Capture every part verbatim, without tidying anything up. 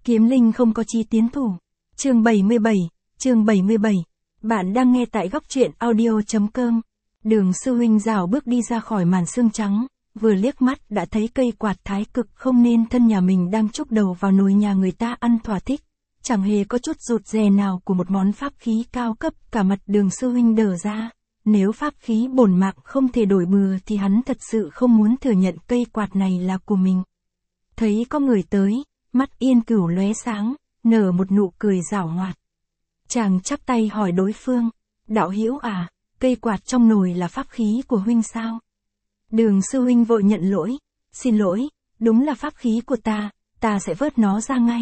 Kiếm linh không có chí tiến thủ. Chương bảy mươi bảy, chương bảy mươi bảy. Bạn đang nghe tại góc truyện audio chấm com. Đường sư huynh rảo bước đi ra khỏi màn sương trắng, vừa liếc mắt đã thấy cây quạt thái cực không nên thân nhà mình đang chúc đầu vào nồi nhà người ta ăn thỏa thích. Chẳng hề có chút rụt rè nào của một món pháp khí cao cấp, cả mặt đường sư huynh đờ ra. Nếu pháp khí bổn mạng không thể đổi bừa thì hắn thật sự không muốn thừa nhận cây quạt này là của mình. Thấy có người tới, mắt Yên Cửu lóe sáng, nở một nụ cười giảo hoạt. Chàng chắp tay hỏi đối phương, đạo hữu à, cây quạt trong nồi là pháp khí của huynh sao? Đường sư huynh vội nhận lỗi, xin lỗi, đúng là pháp khí của ta, ta sẽ vớt nó ra ngay.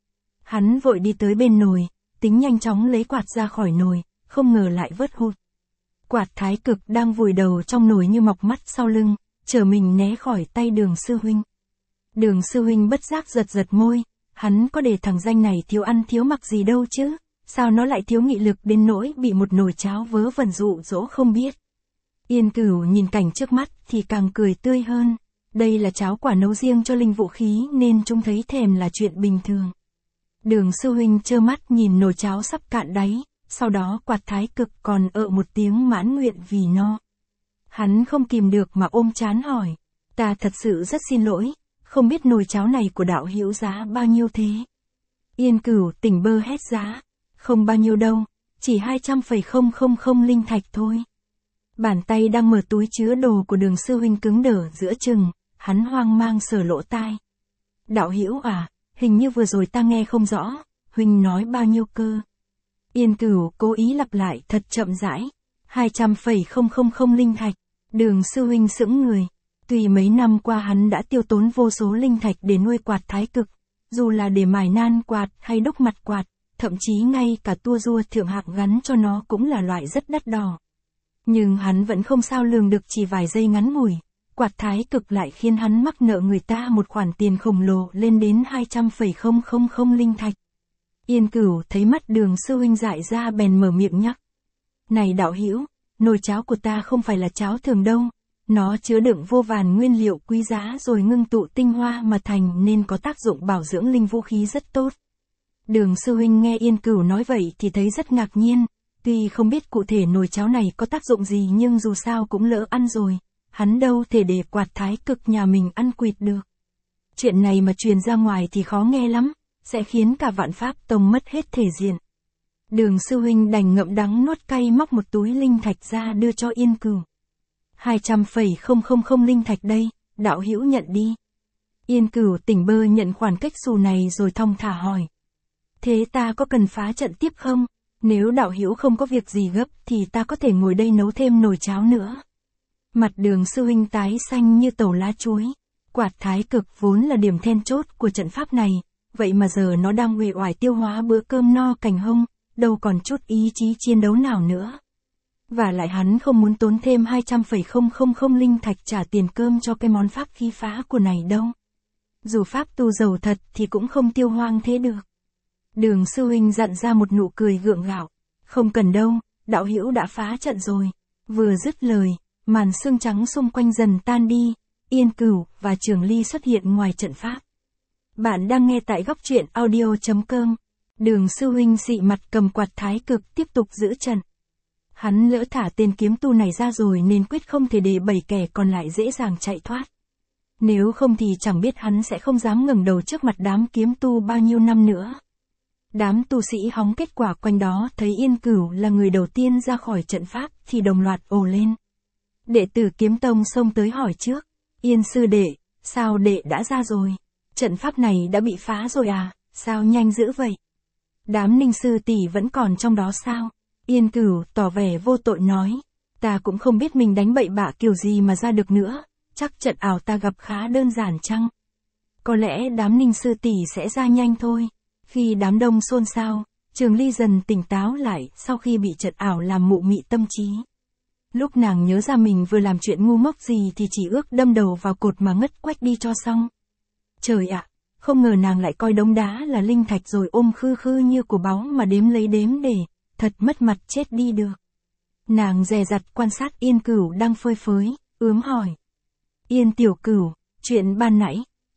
Hắn vội đi tới bên nồi, tính nhanh chóng lấy quạt ra khỏi nồi, không ngờ lại vớt hụt. Quạt thái cực đang vùi đầu trong nồi như mọc mắt sau lưng, chờ mình né khỏi tay đường sư huynh. Đường sư huynh bất giác giật giật môi, hắn có để thằng danh này thiếu ăn thiếu mặc gì đâu chứ, sao nó lại thiếu nghị lực đến nỗi bị một nồi cháo vớ vẩn dụ dỗ không biết. Yên Cửu nhìn cảnh trước mắt thì càng cười tươi hơn, đây là cháo quả nấu riêng cho linh vũ khí nên chúng thấy thèm là chuyện bình thường. Đường sư huynh trơ mắt nhìn nồi cháo sắp cạn đáy, sau đó quạt thái cực còn ợ một tiếng mãn nguyện vì no. Hắn không kìm được mà ôm trán hỏi, ta thật sự rất xin lỗi, không biết nồi cháo này của đạo hữu giá bao nhiêu thế? Yên Cửu tỉnh bơ hét giá, không bao nhiêu đâu, chỉ hai trăm phẩy không không không linh thạch thôi. Bàn tay đang mở túi chứa đồ của đường sư huynh cứng đờ giữa chừng, hắn hoang mang sờ lỗ tai. Đạo hữu à, hình như vừa rồi ta nghe không rõ, huynh nói bao nhiêu cơ? Yên Cửu cố ý lặp lại thật chậm rãi, hai trăm phẩy không không không linh thạch. Đường sư huynh sững người. Tuy mấy năm qua hắn đã tiêu tốn vô số linh thạch để nuôi quạt thái cực, dù là để mài nan quạt hay đúc mặt quạt, thậm chí ngay cả tua rua thượng hạng gắn cho nó cũng là loại rất đắt đỏ. Nhưng hắn vẫn không sao lường được chỉ vài giây ngắn ngủi, quạt thái cực lại khiến hắn mắc nợ người ta một khoản tiền khổng lồ lên đến hai trăm phẩy không không không linh thạch. Yên Cửu thấy mắt đường sư huynh dại ra bèn mở miệng nhắc. Này đạo hữu, nồi cháo của ta không phải là cháo thường đâu. Nó chứa đựng vô vàn nguyên liệu quý giá rồi ngưng tụ tinh hoa mà thành nên có tác dụng bảo dưỡng linh vũ khí rất tốt. Đường sư huynh nghe Yên Cửu nói vậy thì thấy rất ngạc nhiên, tuy không biết cụ thể nồi cháo này có tác dụng gì nhưng dù sao cũng lỡ ăn rồi, hắn đâu thể để quạt thái cực nhà mình ăn quỵt được. Chuyện này mà truyền ra ngoài thì khó nghe lắm, sẽ khiến cả Vạn Pháp Tông mất hết thể diện. Đường sư huynh đành ngậm đắng nuốt cay móc một túi linh thạch ra đưa cho Yên Cửu. hai trăm phẩy không không không linh thạch đây, đạo hữu nhận đi. Yên Cửu tỉnh bơ nhận khoản cách xù này rồi thong thả hỏi. Thế ta có cần phá trận tiếp không? Nếu đạo hữu không có việc gì gấp thì ta có thể ngồi đây nấu thêm nồi cháo nữa. Mặt đường sư huynh tái xanh như tàu lá chuối. Quạt thái cực vốn là điểm then chốt của trận pháp này, vậy mà giờ nó đang uể oải tiêu hóa bữa cơm no cành hông, đâu còn chút ý chí chiến đấu nào nữa. Và lại hắn không muốn tốn thêm hai trăm phẩy không không không linh thạch trả tiền cơm cho cái món pháp khí phá của này đâu. Dù pháp tu giàu thật thì cũng không tiêu hoang thế được. Đường sư huynh dặn ra một nụ cười gượng gạo. Không cần đâu, đạo hữu đã phá trận rồi. Vừa dứt lời, màn sương trắng xung quanh dần tan đi, Yên Cửu và Trường Ly xuất hiện ngoài trận pháp. Bạn đang nghe tại góc truyện audio chấm com. Đường sư huynh dị mặt cầm quạt thái cực tiếp tục giữ trận. Hắn lỡ thả tên kiếm tu này ra rồi nên quyết không thể để bảy kẻ còn lại dễ dàng chạy thoát. Nếu không thì chẳng biết hắn sẽ không dám ngẩng đầu trước mặt đám kiếm tu bao nhiêu năm nữa. Đám tu sĩ hóng kết quả quanh đó thấy Yên Cửu là người đầu tiên ra khỏi trận pháp thì đồng loạt ồ lên. Đệ tử Kiếm Tông xông tới hỏi trước. Yên sư đệ, sao đệ đã ra rồi? Trận pháp này đã bị phá rồi à, sao nhanh dữ vậy? Đám Ninh sư tỷ vẫn còn trong đó sao? Yên Cửu tỏ vẻ vô tội nói, ta cũng không biết mình đánh bậy bạ kiểu gì mà ra được nữa, chắc trận ảo ta gặp khá đơn giản chăng? Có lẽ đám Ninh sư tỷ sẽ ra nhanh thôi. Khi đám đông xôn xao, Trường Ly dần tỉnh táo lại sau khi bị trận ảo làm mụ mị tâm trí. Lúc nàng nhớ ra mình vừa làm chuyện ngu ngốc gì thì chỉ ước đâm đầu vào cột mà ngất quách đi cho xong. Trời ạ, không ngờ nàng lại coi đống đá là linh thạch rồi ôm khư khư như của báu mà đếm lấy đếm để, thật mất mặt chết đi được. Nàng dè dặt quan sát Yên Cửu đang phơi phới, ướm hỏi. Yên tiểu Cửu, chuyện ban nãy.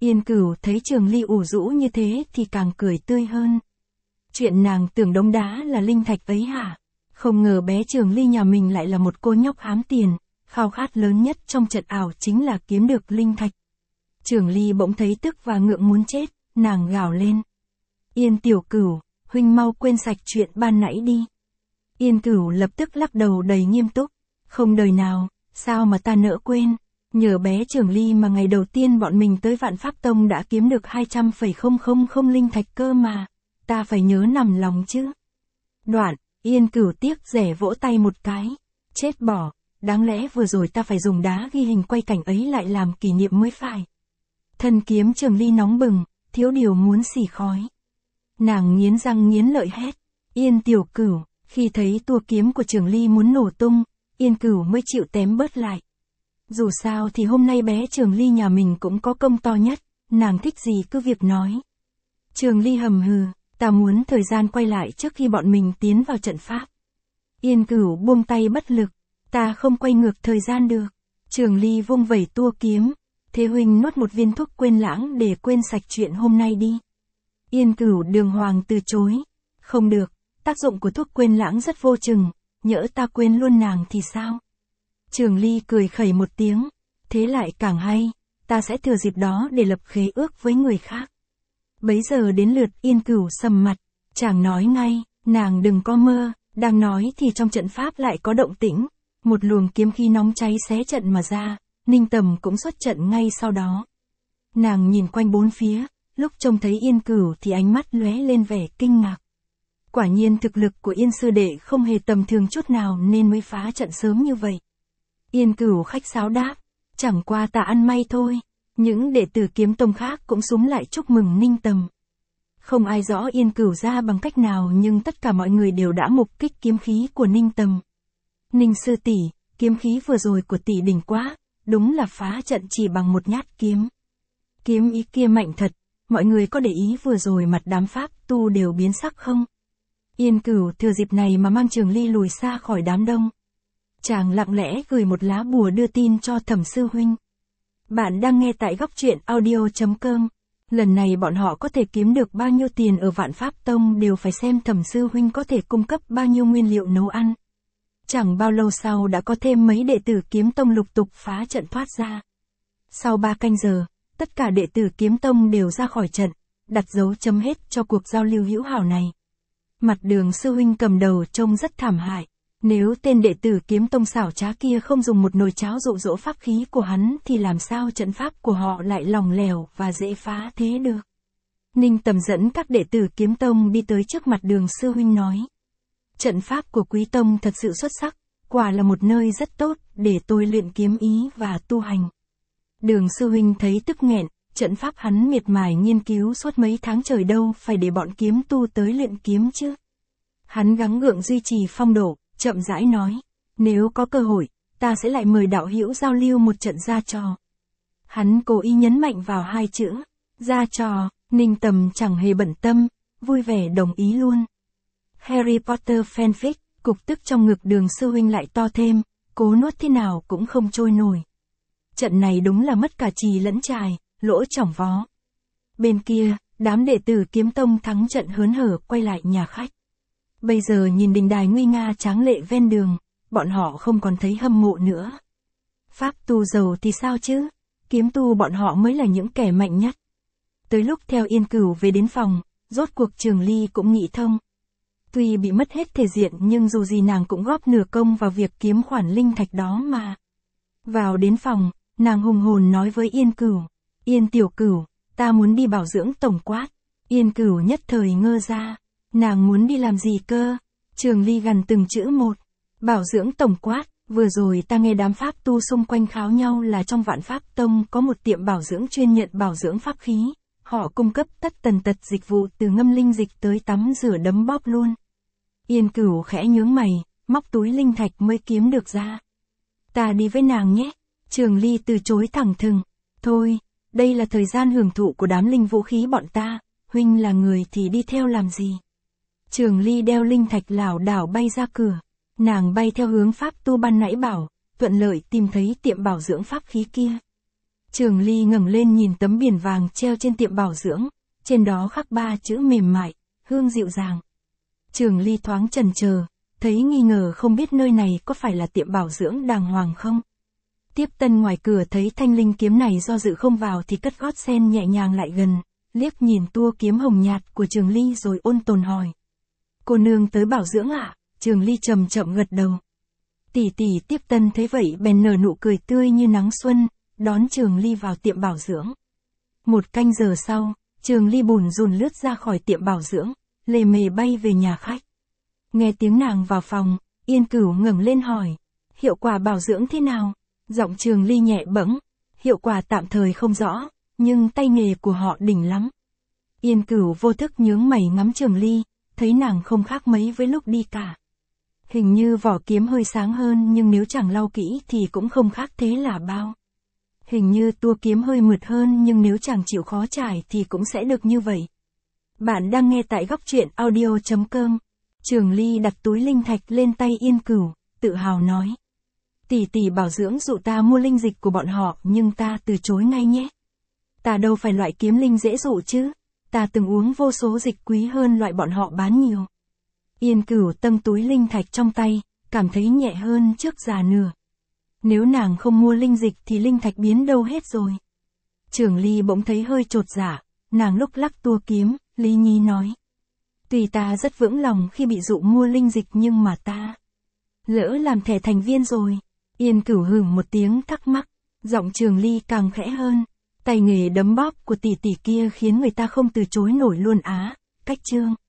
Yên Cửu thấy Trường Ly ủ rũ như thế thì càng cười tươi hơn. Chuyện nàng tưởng đống đá là linh thạch ấy hả? Không ngờ bé Trường Ly nhà mình lại là một cô nhóc hám tiền, khao khát lớn nhất trong trận ảo chính là kiếm được linh thạch. Trường Ly bỗng thấy tức và ngượng muốn chết, nàng gào lên. Yên Tiểu Cửu, huynh mau quên sạch chuyện ban nãy đi. Yên Cửu lập tức lắc đầu đầy nghiêm túc. Không đời nào, sao mà ta nỡ quên. Nhờ bé Trường Ly mà ngày đầu tiên bọn mình tới Vạn Pháp Tông đã kiếm được hai trăm phẩy không không không linh thạch cơ mà. Ta phải nhớ nằm lòng chứ. Đoạn, Yên Cửu tiếc rẻ vỗ tay một cái. Chết bỏ, đáng lẽ vừa rồi ta phải dùng đá ghi hình quay cảnh ấy lại làm kỷ niệm mới phải. Thân kiếm Trường Ly nóng bừng, thiếu điều muốn xì khói. Nàng nghiến răng nghiến lợi hét. Yên Tiểu Cửu, khi thấy tua kiếm của Trường Ly muốn nổ tung, Yên Cửu mới chịu tém bớt lại. Dù sao thì hôm nay bé Trường Ly nhà mình cũng có công to nhất, nàng thích gì cứ việc nói. Trường Ly hầm hừ, ta muốn thời gian quay lại trước khi bọn mình tiến vào trận pháp. Yên Cửu buông tay bất lực, ta không quay ngược thời gian được. Trường Ly vung vẩy tua kiếm, thế huynh nuốt một viên thuốc quên lãng để quên sạch chuyện hôm nay đi. Yên Cửu đường hoàng từ chối. Không được, tác dụng của thuốc quên lãng rất vô chừng, nhỡ ta quên luôn nàng thì sao? Trường Ly cười khẩy một tiếng, thế lại càng hay, ta sẽ thừa dịp đó để lập khế ước với người khác. Bấy giờ đến lượt Yên Cửu sầm mặt, chàng nói ngay, nàng đừng có mơ, đang nói thì trong trận pháp lại có động tĩnh, một luồng kiếm khí nóng cháy xé trận mà ra, Ninh Tầm cũng xuất trận ngay sau đó. Nàng nhìn quanh bốn phía, lúc trông thấy Yên Cửu thì ánh mắt lóe lên vẻ kinh ngạc. Quả nhiên thực lực của Yên sư đệ không hề tầm thường chút nào nên mới phá trận sớm như vậy. Yên Cửu khách sáo đáp, chẳng qua ta ăn may thôi. Những đệ tử kiếm tông khác cũng xúm lại chúc mừng Ninh Tầm. Không ai rõ Yên Cửu ra bằng cách nào nhưng tất cả mọi người đều đã mục kích kiếm khí của Ninh Tầm. Ninh sư tỷ, kiếm khí vừa rồi của tỷ đỉnh quá, đúng là phá trận chỉ bằng một nhát kiếm. Kiếm ý kia mạnh thật, mọi người có để ý vừa rồi mặt đám pháp tu đều biến sắc không? Yên Cửu thừa dịp này mà mang Trường Ly lùi xa khỏi đám đông. Chàng lặng lẽ gửi một lá bùa đưa tin cho Thẩm sư huynh. Bạn đang nghe tại góc truyện audio chấm com. Lần này bọn họ có thể kiếm được bao nhiêu tiền ở Vạn Pháp Tông đều phải xem Thẩm sư huynh có thể cung cấp bao nhiêu nguyên liệu nấu ăn. Chẳng bao lâu sau đã có thêm mấy đệ tử kiếm tông lục tục phá trận thoát ra. Sau ba canh giờ, tất cả đệ tử kiếm tông đều ra khỏi trận, đặt dấu chấm hết cho cuộc giao lưu hữu hảo này. Mặt Đường sư huynh cầm đầu trông rất thảm hại. Nếu tên đệ tử kiếm tông xảo trá kia không dùng một nồi cháo dụ dỗ pháp khí của hắn thì làm sao trận pháp của họ lại lỏng lẻo và dễ phá thế được. Ninh Tầm dẫn các đệ tử kiếm tông đi tới trước mặt Đường sư huynh nói. Trận pháp của Quý tông thật sự xuất sắc, quả là một nơi rất tốt để tôi luyện kiếm ý và tu hành. Đường sư huynh thấy tức nghẹn, trận pháp hắn miệt mài nghiên cứu suốt mấy tháng trời đâu phải để bọn kiếm tu tới luyện kiếm chứ. Hắn gắng gượng duy trì phong độ, chậm rãi nói, nếu có cơ hội, ta sẽ lại mời đạo hữu giao lưu một trận ra trò. Hắn cố ý nhấn mạnh vào hai chữ, ra trò. Ninh Tầm chẳng hề bận tâm, vui vẻ đồng ý luôn. Harry Potter fanfic, cục tức trong ngực Đường sư huynh lại to thêm, cố nuốt thế nào cũng không trôi nổi. Trận này đúng là mất cả trì lẫn trài, lỗ chỏng vó. Bên kia, đám đệ tử kiếm tông thắng trận hớn hở quay lại nhà khách. Bây giờ nhìn đình đài nguy nga tráng lệ ven đường, bọn họ không còn thấy hâm mộ nữa. Pháp tu giàu thì sao chứ, kiếm tu bọn họ mới là những kẻ mạnh nhất. Tới lúc theo Yên Cửu về đến phòng, rốt cuộc Trường Ly cũng nghĩ thông. Tuy bị mất hết thể diện nhưng dù gì nàng cũng góp nửa công vào việc kiếm khoản linh thạch đó mà. Vào đến phòng, nàng hùng hồn nói với Yên Cửu, Yên tiểu Cửu, ta muốn đi bảo dưỡng tổng quát. Yên Cửu nhất thời ngơ ra, nàng muốn đi làm gì cơ? Trường Ly gằn từng chữ một, bảo dưỡng tổng quát, vừa rồi ta nghe đám pháp tu xung quanh kháo nhau là trong Vạn Pháp Tông có một tiệm bảo dưỡng chuyên nhận bảo dưỡng pháp khí. Họ cung cấp tất tần tật dịch vụ từ ngâm linh dịch tới tắm rửa đấm bóp luôn. Yên Cửu khẽ nhướng mày, móc túi linh thạch mới kiếm được ra. Ta đi với nàng nhé. Trường Ly từ chối thẳng thừng. Thôi, đây là thời gian hưởng thụ của đám linh vũ khí bọn ta, huynh là người thì đi theo làm gì. Trường Ly đeo linh thạch lảo đảo bay ra cửa. Nàng bay theo hướng pháp tu ban nãy bảo, thuận lợi tìm thấy tiệm bảo dưỡng pháp khí kia. Trường Ly ngẩng lên nhìn tấm biển vàng treo trên tiệm bảo dưỡng, trên đó khắc ba chữ mềm mại, hương dịu dàng. Trường Ly thoáng chần chờ, thấy nghi ngờ không biết nơi này có phải là tiệm bảo dưỡng đàng hoàng không. Tiếp tân ngoài cửa thấy thanh linh kiếm này do dự không vào thì cất gót sen nhẹ nhàng lại gần, liếc nhìn tua kiếm hồng nhạt của Trường Ly rồi ôn tồn hỏi. Cô nương tới bảo dưỡng ạ? À? Trường Ly chậm chậm gật đầu. Tỷ tỷ tiếp tân thấy vậy bèn nở nụ cười tươi như nắng xuân, đón Trường Ly vào tiệm bảo dưỡng. Một canh giờ sau, Trường Ly bùn rùn lướt ra khỏi tiệm bảo dưỡng, lề mề bay về nhà khách. Nghe tiếng nàng vào phòng, Yên Cửu ngẩng lên hỏi, hiệu quả bảo dưỡng thế nào? Giọng Trường Ly nhẹ bẫng, hiệu quả tạm thời không rõ, nhưng tay nghề của họ đỉnh lắm. Yên Cửu vô thức nhướng mày ngắm Trường Ly, thấy nàng không khác mấy với lúc đi cả. Hình như vỏ kiếm hơi sáng hơn nhưng nếu chẳng lau kỹ thì cũng không khác thế là bao. Hình như tua kiếm hơi mượt hơn nhưng nếu chẳng chịu khó trải thì cũng sẽ được như vậy. Bạn đang nghe tại góc truyện audio chấm com. Trường Ly đặt túi linh thạch lên tay Yên Cửu, tự hào nói. Tỷ tỷ bảo dưỡng dụ ta mua linh dịch của bọn họ nhưng ta từ chối ngay nhé. Ta đâu phải loại kiếm linh dễ dụ chứ, ta từng uống vô số dịch quý hơn loại bọn họ bán nhiều. Yên Cửu tâng túi linh thạch trong tay, cảm thấy nhẹ hơn trước già nửa. Nếu nàng không mua linh dịch thì linh thạch biến đâu hết rồi. Trường Ly bỗng thấy hơi chột dạ, nàng lúc lắc tua kiếm, Ly Nhi nói. Tuy ta rất vững lòng khi bị dụ mua linh dịch nhưng mà ta lỡ làm thẻ thành viên rồi. Yên Cửu hửng một tiếng thắc mắc, giọng Trường Ly càng khẽ hơn. Tay nghề đấm bóp của tỷ tỷ kia khiến người ta không từ chối nổi luôn á, cách trương.